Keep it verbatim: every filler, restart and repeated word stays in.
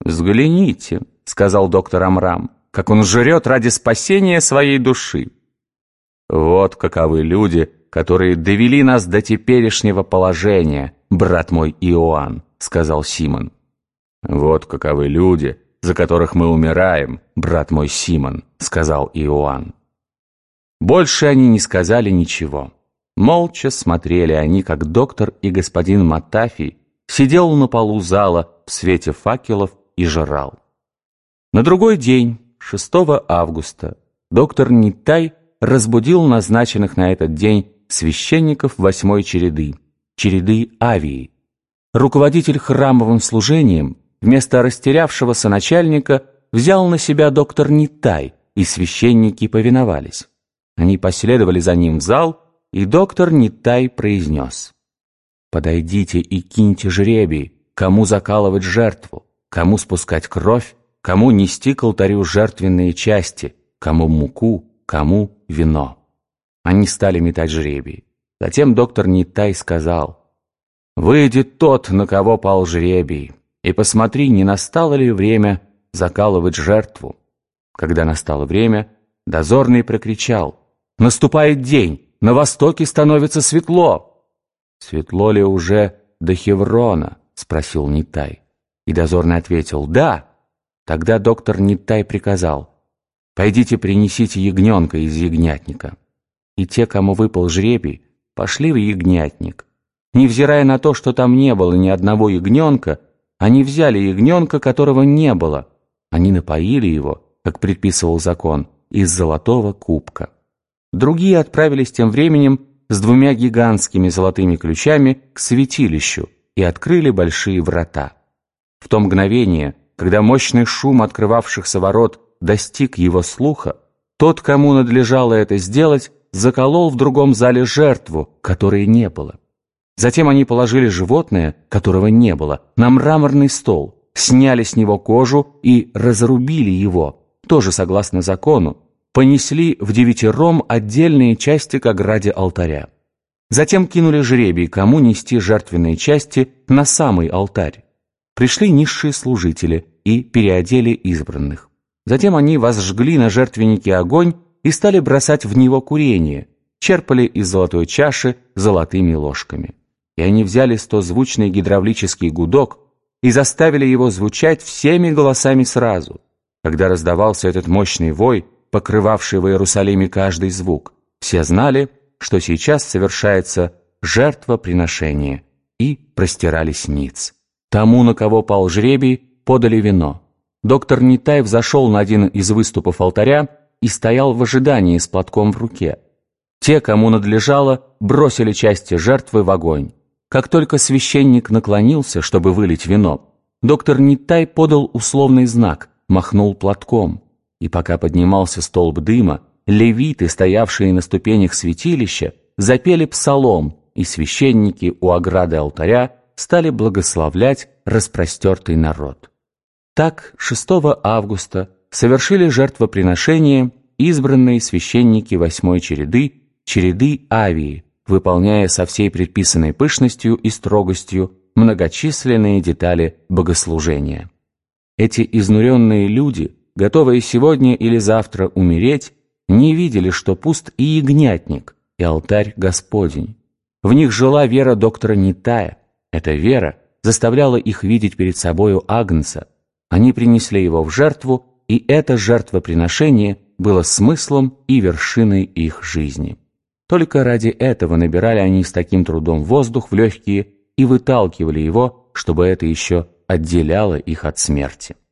«Взгляните», — сказал доктор Амрам, «как он жрет ради спасения своей души». «Вот каковы люди, которые довели нас до теперешнего положения, брат мой Иоанн», — сказал Симон. «Вот каковы люди, за которых мы умираем, брат мой Симон», — сказал Иоанн. Больше они не сказали ничего. Молча смотрели они, как доктор и господин Матафий сидел на полу зала в свете факелов и жрал. На другой день, шестого августа, доктор Нитай разбудил назначенных на этот день священников восьмой череды, череды Авии. Руководитель храмовым служением вместо растерявшегося начальника взял на себя доктор Нитай, и священники повиновались. Они последовали за ним в зал, и доктор Нитай произнес: «Подойдите и киньте жребий, кому закалывать жертву, кому спускать кровь, кому нести к алтарю жертвенные части, кому муку, кому вино». Они стали метать жребий. Затем доктор Нитай сказал: «Выйдет тот, на кого пал жребий, и посмотри, не настало ли время закалывать жертву». Когда настало время, дозорный прокричал: «Наступает день, на востоке становится светло». «Светло ли уже до Хеврона?» — спросил Нитай. И дозорный ответил: «Да». Тогда доктор Нитай приказал: «Пойдите принесите ягненка из ягнятника». И те, кому выпал жребий, пошли в ягнятник. Невзирая на то, что там не было ни одного ягненка, они взяли ягненка, которого не было. Они напоили его, как предписывал закон, из золотого кубка. Другие отправились тем временем с двумя гигантскими золотыми ключами к святилищу и открыли большие врата. В то мгновение, когда мощный шум открывавшихся ворот достиг его слуха, тот, кому надлежало это сделать, заколол в другом зале жертву, которой не было. Затем они положили животное, которого не было, на мраморный стол, сняли с него кожу и разрубили его, тоже согласно закону, понесли в девятером отдельные части к ограде алтаря. Затем кинули жребий, кому нести жертвенные части на самый алтарь. Пришли низшие служители и переодели избранных. Затем они возжгли на жертвеннике огонь и стали бросать в него курение, черпали из золотой чаши золотыми ложками. И они взяли стозвучный гидравлический гудок и заставили его звучать всеми голосами сразу. Когда раздавался этот мощный вой, покрывавший в Иерусалиме каждый звук, все знали, что сейчас совершается жертвоприношение, и простирались ниц. Тому, на кого пал жребий, подали вино. Доктор Нитай взошел на один из выступов алтаря и стоял в ожидании с платком в руке. Те, кому надлежало, бросили части жертвы в огонь. Как только священник наклонился, чтобы вылить вино, доктор Нитай подал условный знак, махнул платком. И пока поднимался столб дыма, левиты, стоявшие на ступенях святилища, запели псалом, и священники у ограды алтаря стали благословлять распростертый народ. Так шестого августа совершили жертвоприношение избранные священники восьмой череды, череды Авии, выполняя со всей предписанной пышностью и строгостью многочисленные детали богослужения. Эти изнуренные люди, готовые сегодня или завтра умереть, не видели, что пуст и ягнятник, и алтарь Господень. В них жила вера доктора Нитая. Эта вера заставляла их видеть перед собою Агнца. Они принесли его в жертву, и это жертвоприношение было смыслом и вершиной их жизни. Только ради этого набирали они с таким трудом воздух в легкие и выталкивали его, чтобы это еще отделяло их от смерти.